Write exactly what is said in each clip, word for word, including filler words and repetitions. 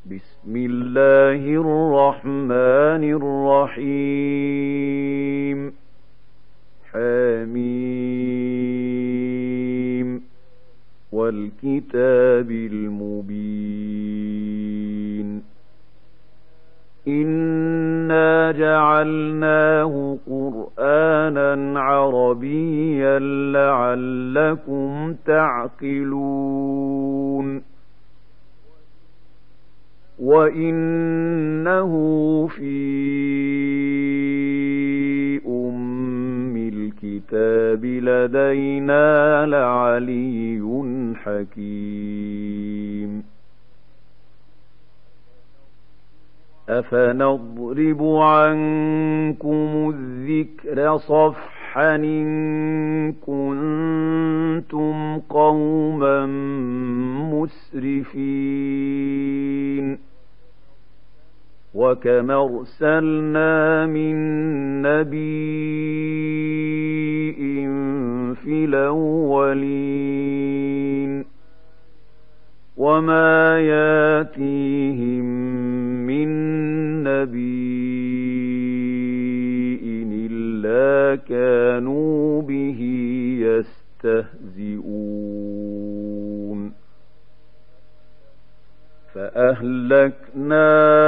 بسم الله الرحمن الرحيم حميم والكتاب المبين إنا جعلناه قرآنا عربيا لعلكم تعقلون وإنه في أم الكتاب لدينا لعلي حكيم أفنضرب عنكم الذكر صفحا إن كنتم قوما مسرفين وكم أرسلنا من نبي في الأولين وما ياتيهم من نبي إلا كانوا به يستهزئون فأهلكنا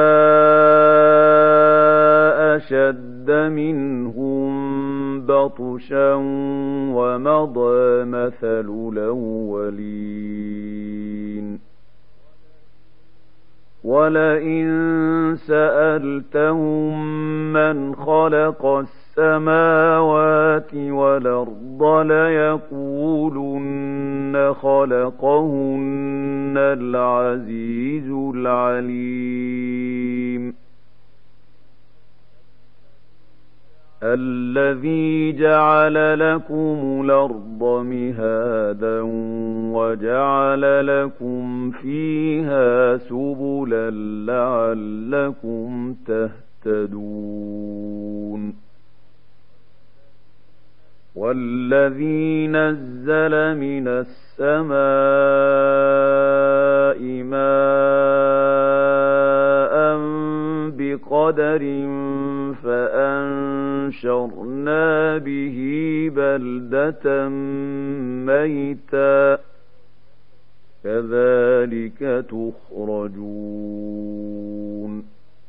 أشد منهم بطشا ومضى مثل الأولين ولئن سألتهم من خلق السماوات والأرض ليقولن خلقهن العزيز العليم الذي جعل لكم الأرض مهادا وجعل لكم فيها سبلا لعلكم تهتدون والذي نزل من السماء ماء بقدر فأنشرنا به بلدة ميتا كذلك تخرجون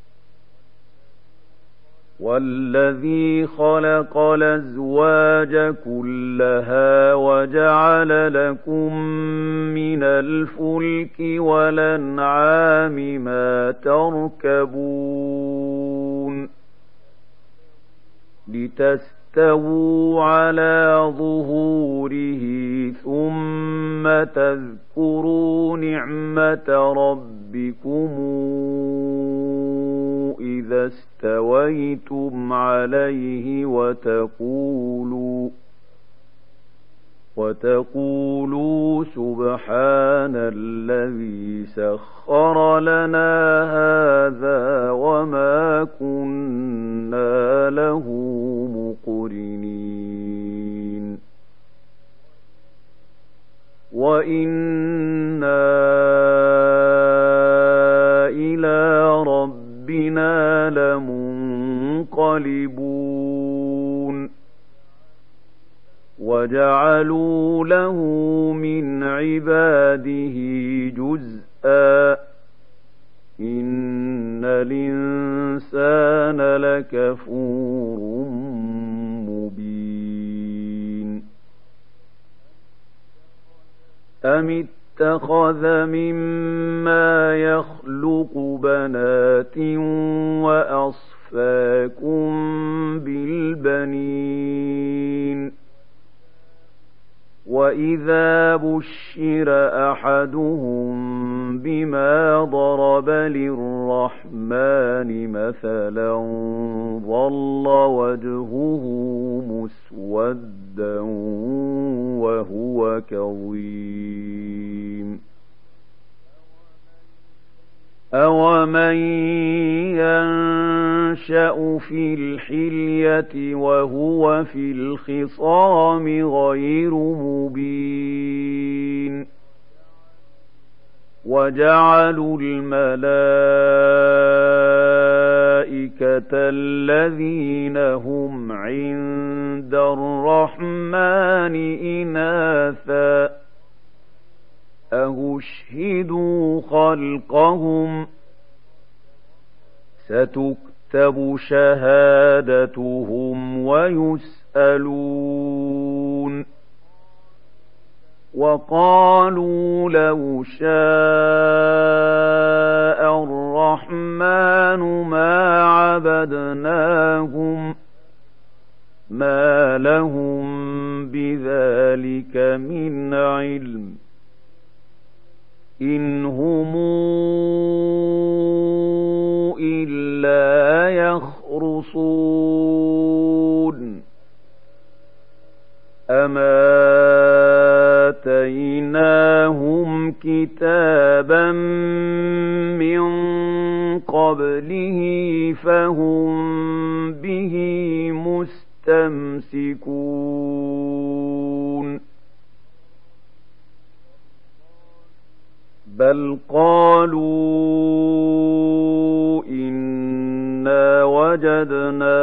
والذي خلق الأزواج كلها وجعل لكم من الفلك والأنعام ما تركبون لتستووا على ظهوره ثم تذكروا نعمة ربكم إذا استويتم عليه وتقولوا وتقولوا سبحان الذي سخر لنا هذا وما كنا له مقرنين وإنا إلى ربنا لمنقلبون وجعلوا له من عباده جزءا إن الإنسان لكفور مبين أم اتخذ مما يخلق بنات وأصفاكم بالبنين وإذا بشر أحدهم بما ضرب للرحمن مثلا ظل وجهه مسودا وهو كظيم أَوَمَن يَنشَأُ فِي الْحِلْيَةِ وَهُوَ فِي الْخِصَامِ غَيْرُ مُبِينٍ وجعلوا الملائكة الذين هم عند الرحمن إناثا أشهدوا خلقهم ستكتب شهادتهم ويسألون وقالوا لو شاء الرحمن ما عبدناهم ما لهم بذلك من علم إن هم إلا يخرصون أما آتيناهم كتابا من قبله فهم به مستمسكون بل قالوا إنا وجدنا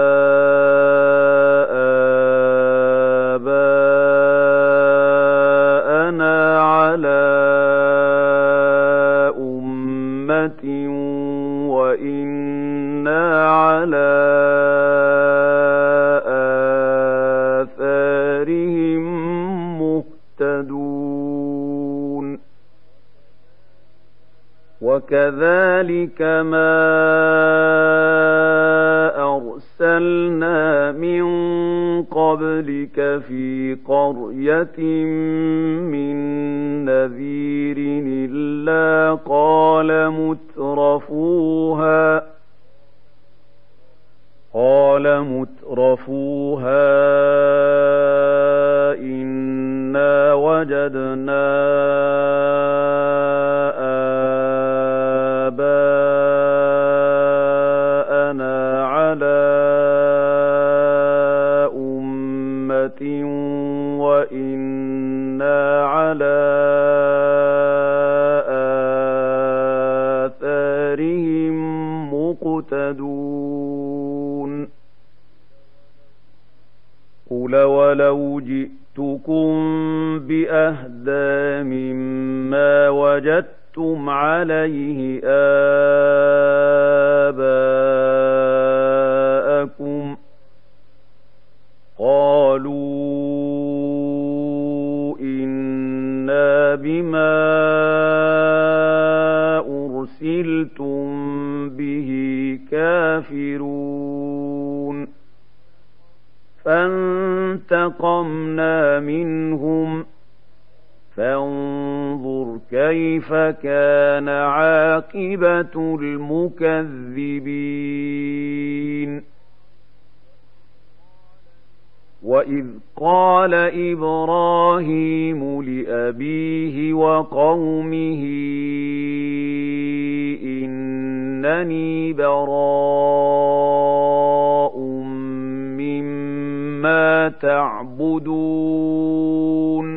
آباءنا على أمة وإنا على آثارهم مهتدون وكذلك ما أرسلنا من قبلك في قرية من نذير إلا قال مترفوها قال مترفوها إنا وجدنا آباءنا على أمة وإنا على آثارهم مقتدون قل ولو جئتكم بأهدى مما وجدتم عليه آباءكم قالوا إنا بما أرسلتم به كافرون فانتقمنا منهم فانظر كيف كان عاقبة المكذبين وإذ قال إبراهيم لأبيه وقومه إنني براء مما تعبدون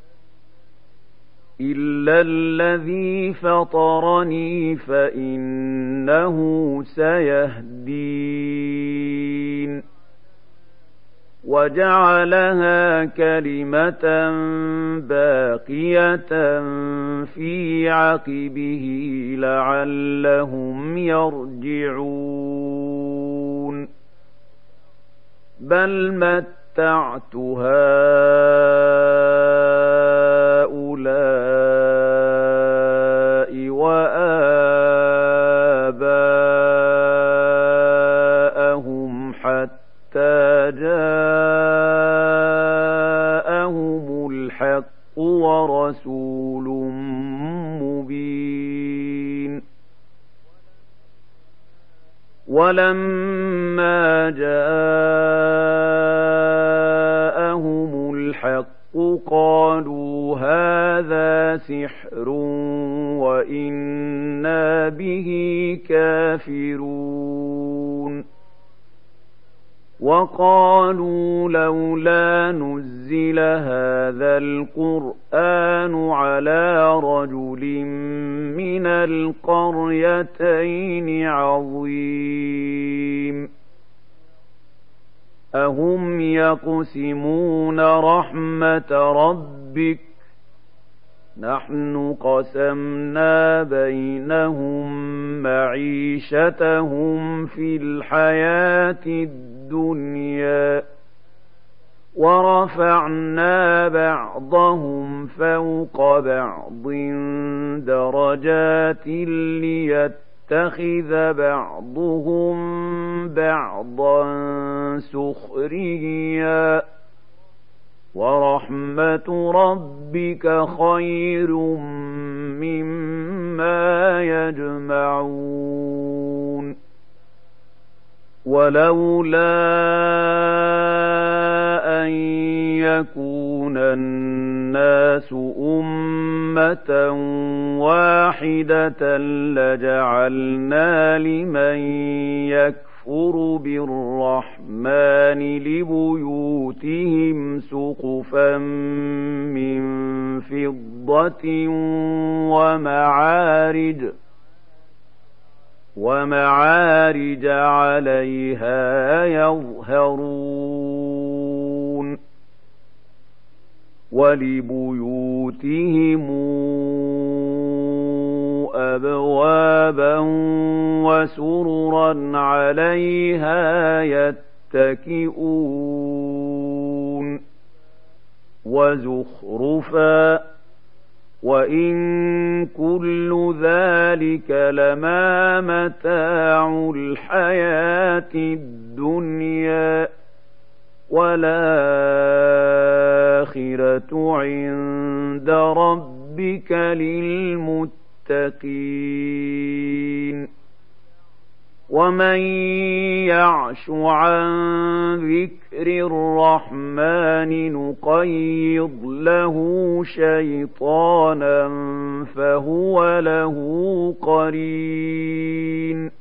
إلا الذي فطرني فإنه سيهدين وجعلها كلمة باقية في عقبه لعلهم يرجعون بل متعت هؤلاء وآباءهم حتى جاءهم الحق ورسول مبين ولما جاءهم الحق قالوا هذا سحر وإنا به كافرون وقالوا لولا نزل هذا القرآن على رجل من القريتين عظيم أهم يقسمون رحمة ربك نحن قسمنا بينهم معيشتهم في الحياة الدنيا ورفعنا بعضهم فوق بعض درجات ليتخذ بعضهم بعضا سخريا ورحمة ربك خير مما يجمعون ولولا أن يكون الناس أمة واحدة لجعلنا لمن يكفر بالرحمن لبيوتهم سقفا من فضة ومعارج ومعارج عليها يظهرون ولبيوتهم أبوابا وسررا عليها يتكئون وزخرفا وإن كل ذلك لما متاع الحياة الدنيا والآخرة عند ربك للمتقين ومن يعش عن ذكر الرحمن نقيض له شيطانا فهو له قرين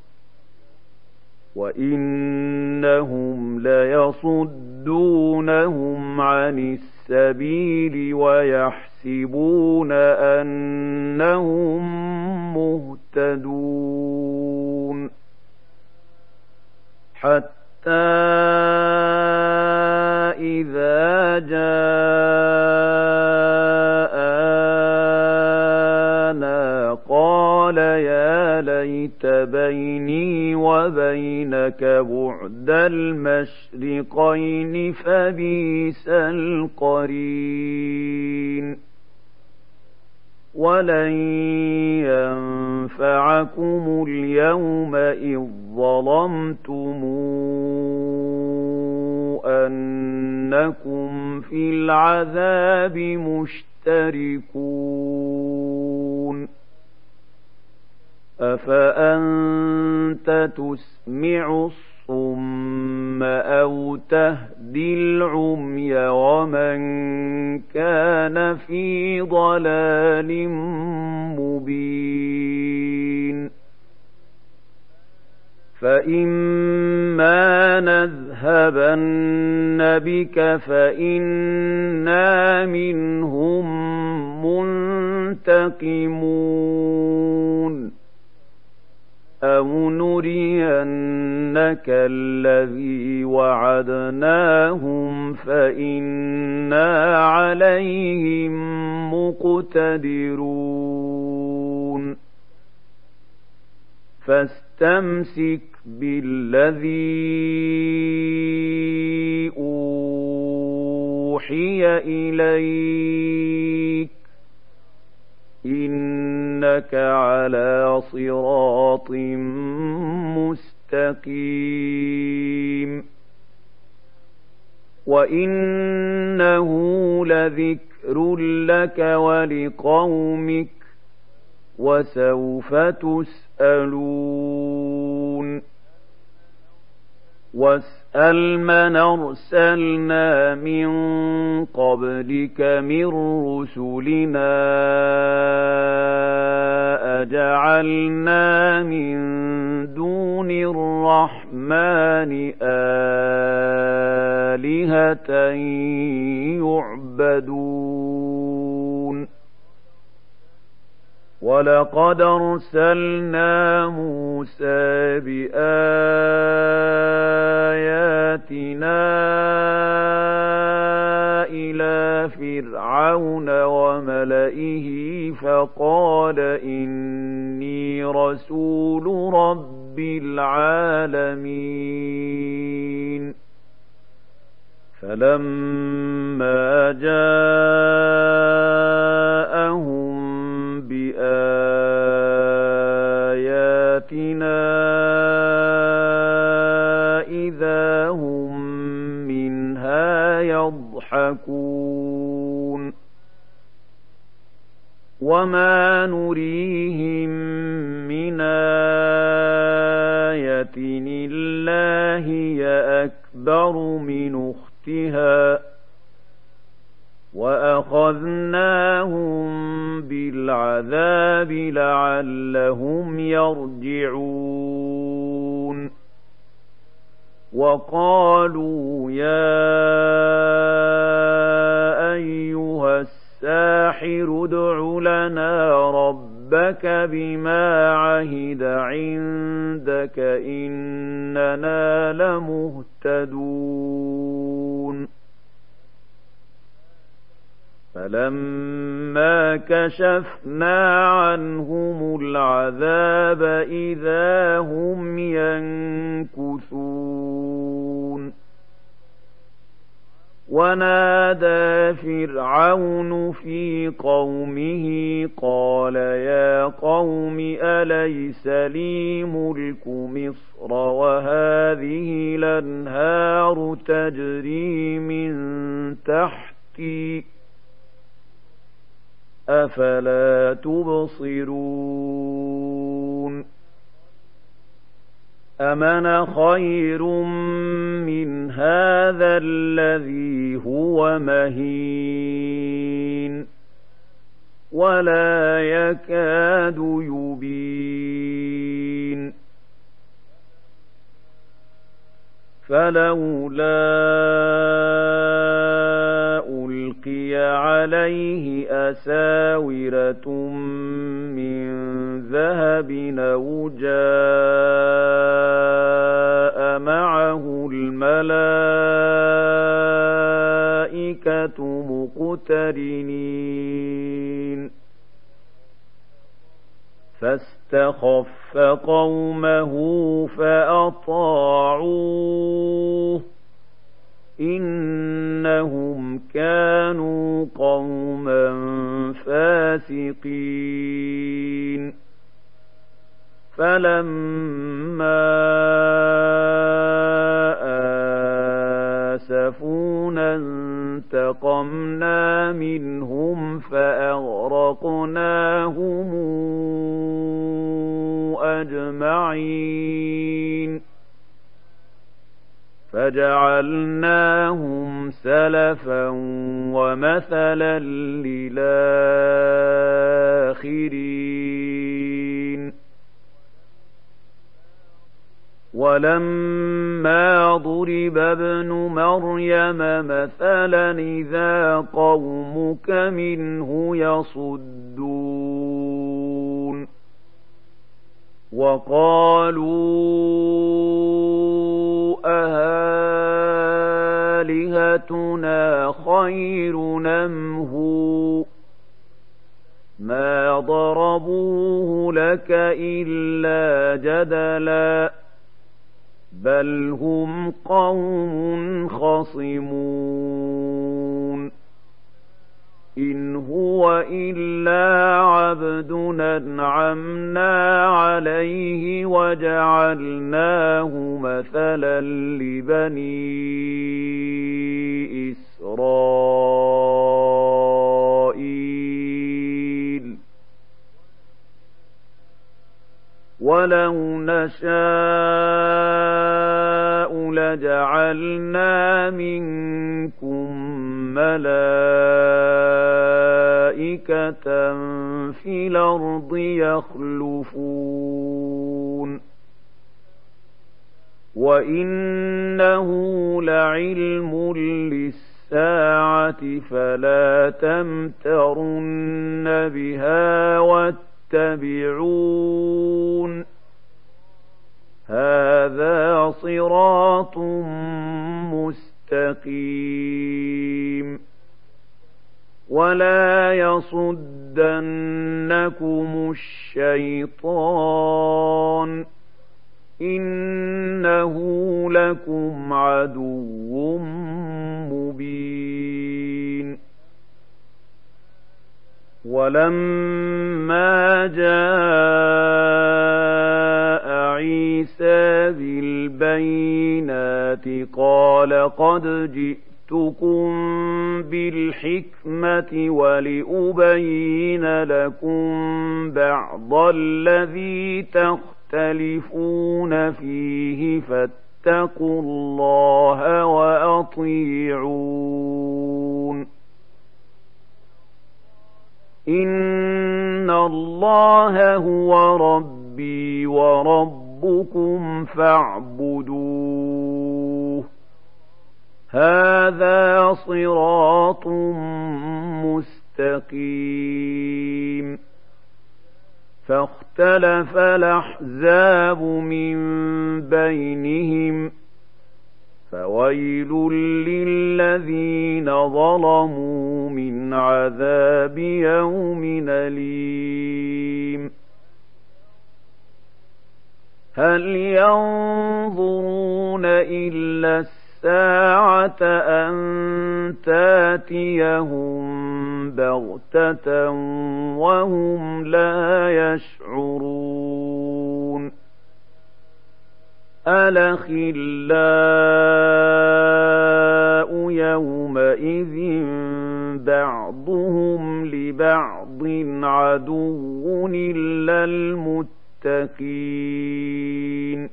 وإنهم ليصدونهم عن السبيل ويحسبون أنهم مهتدون حتى إذا جاءنا قال يا ليت بيني وبينك بعد المشرقين فبئس القرين ولن ينفعكم اليوم إذ ظلمتم أنكم في العذاب مشتركون أفأنت تسمع الصم أو تهدي العمي ومن كان في ضلال مبين فإما نذهبن بك فإنا منهم منتقمون أو نرينك الذي وعدناهم فإنا عليهم مقتدرون فاستمسك بالذي أوحي إليك إنك على صراط مستقيم وإنه لذكر لك ولقومك وسوف تسألون واسأل واسأل من أرسلنا من قبلك من رسلنا أجعلنا من دون الرحمن آلهة يعبدون ولقد أرسلنا موسى بآياتنا إلى فرعون وملئه فقال إني رسول رب العالمين فلما جاءهم بآياتنا إذا هم منها يضحكون وما نريهم من آية إلا هي أكبر من أختها وأخذناهم بالعذاب لعلهم يرجعون وقالوا يا أيها الساحر ادع لنا ربك بما عهد عندك إننا لمهتدون فلما كشفنا عنهم العذاب إذا هم ينكثون ونادى فرعون في قومه قال يا قوم أليس لي ملك مصر وهذه الأنهار تجري من تحتي أفلا تبصرون أمن خير من هذا الذي هو مهين ولا يكاد يبين فلولا ألقي عليه أساورة من ذهب أو جاء معه الملائكة مقترنين فاستخف قومه فأطاعوه إنهم كانوا قوما فاسقين فلما آسفونا انتقمنا منهم فأغرقناهم أجمعين فجعلناهم سلفا ومثلا للآخرين ولما ضرب ابن مريم مثلا إذا قومك منه يصدون وقالوا أآلهتنا خير أم هو ما ضربوه لك إلا جدلا بل هم قوم خصمون إن هو إلا عبد أنعمنا عليه وجعلناه مثلا لبني إسرائيل ولو نشاء جعلنا منكم ملائكة في الأرض يخلفون وإنه لعلم للساعة فلا تمترن بها واتبعون هذا صراط مستقيم ولا يصدنكم الشيطان إنه لكم عدو مبين ولما جاء عيسى بالبينات قال قد جئتكم بالحكمة ولأبين لكم بعض الذي تختلفون فيه فاتقوا الله وأطيعون إن الله هو ربي وربكم فاعبدوه هذا صراط مستقيم فاختلف الأحزاب من بينهم فويل للذين ظلموا من عذاب يوم أليم هل ينظرون إلا الساعة أن تاتيهم بغتة وهم لا يشعرون الأخلاء يومئذ بعضهم لبعض عدو إلا المتقين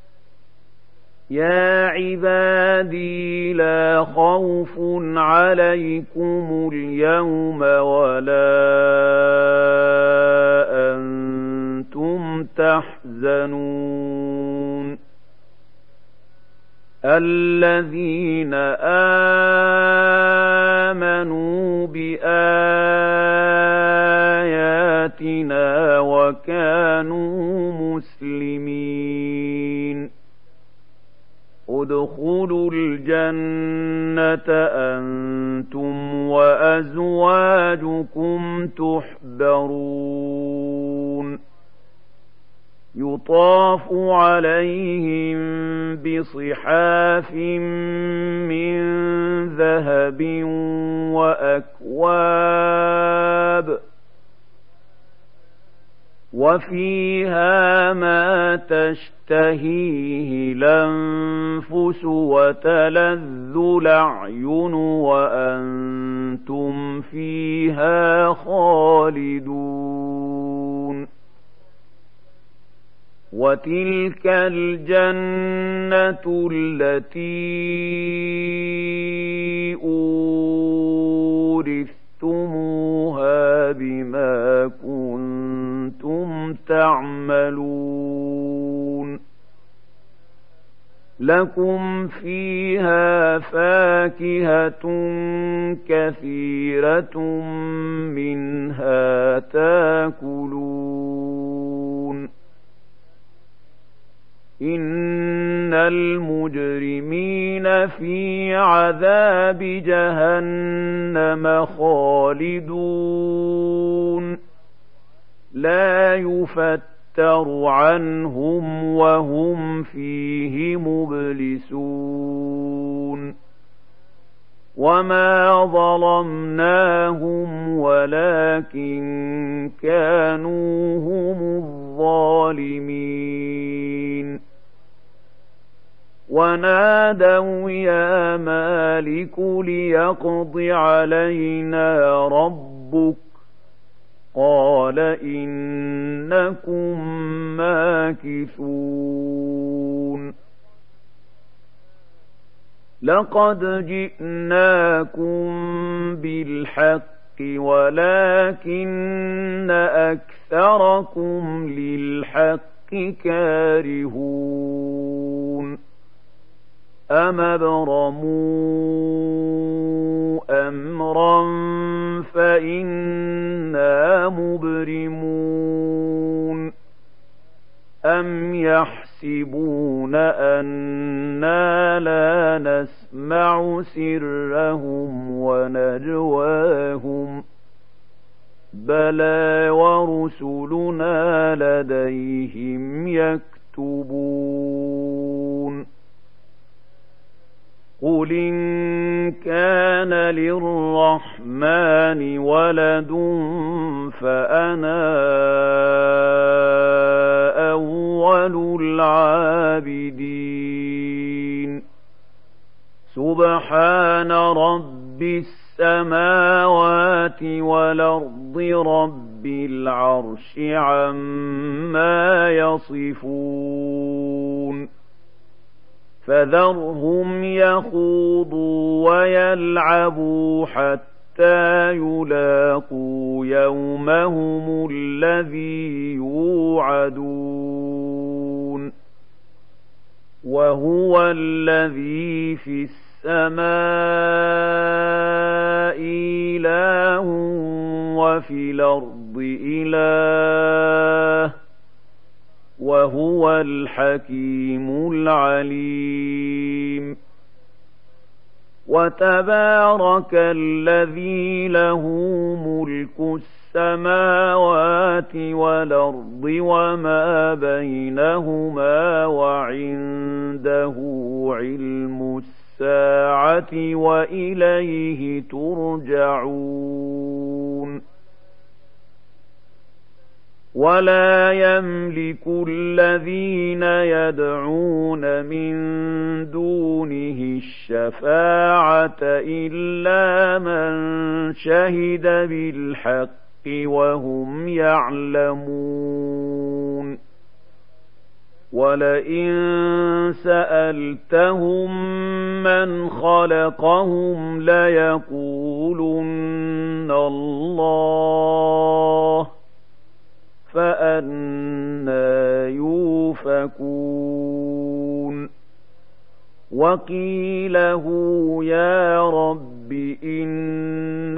يا عبادي لا خوف عليكم اليوم ولا أنتم تحزنون الذين آمنوا بآياتنا وكانوا مسلمين ادخلوا الجنة أنتم وأزواجكم تحبرون يطاف عليهم بصحاف من ذهب وأكواب وفيها ما تشتهيه الأنفس وتلذ الأعين وأنتم فيها خالدون وتلك الجنة التي أورثتموها بما كنتم تعملون لكم فيها فاكهة كثيرة منها تاكلون إن المجرمين في عذاب جهنم خالدون لا يفتر عنهم وهم فيه مبلسون وما ظلمناهم ولكن كانوا هم الظالمين ونادوا يا مالك ليقض علينا ربك قال إنكم ماكثون لقد جئناكم بالحق ولكن أكثركم للحق كارهون أم أبرموا أمرا فإنا مبرمون أم يحسبون أنا لا نسمع سرهم ونجواهم بلى ورسلنا لديهم يكتبون قل إن كان للرحمن ولد فأنا أول العابدين سبحان رب السماوات والأرض رب العرش عما يصفون فذرهم يخوضوا ويلعبوا حتى يلاقوا يومهم الذي يوعدون وهو الذي في السماء إله وفي الأرض إله وهو الحكيم العليم وتبارك الذي له ملك السماوات والأرض وما بينهما وعنده علم الساعة وإليه ترجعون ولا يملك الذين يدعون من دونه الشفاعة إلا من شهد بالحق وهم يعلمون ولئن سألتهم من خلقهم ليقولن الله فأنى يوفكون وقيله يا رب إن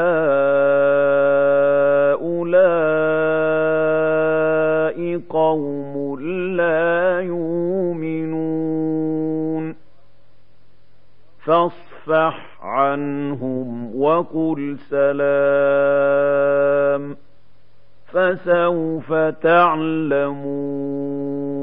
هؤلاء قوم لا يؤمنون فاصفح عنهم وقل سلام فسوف تعلمون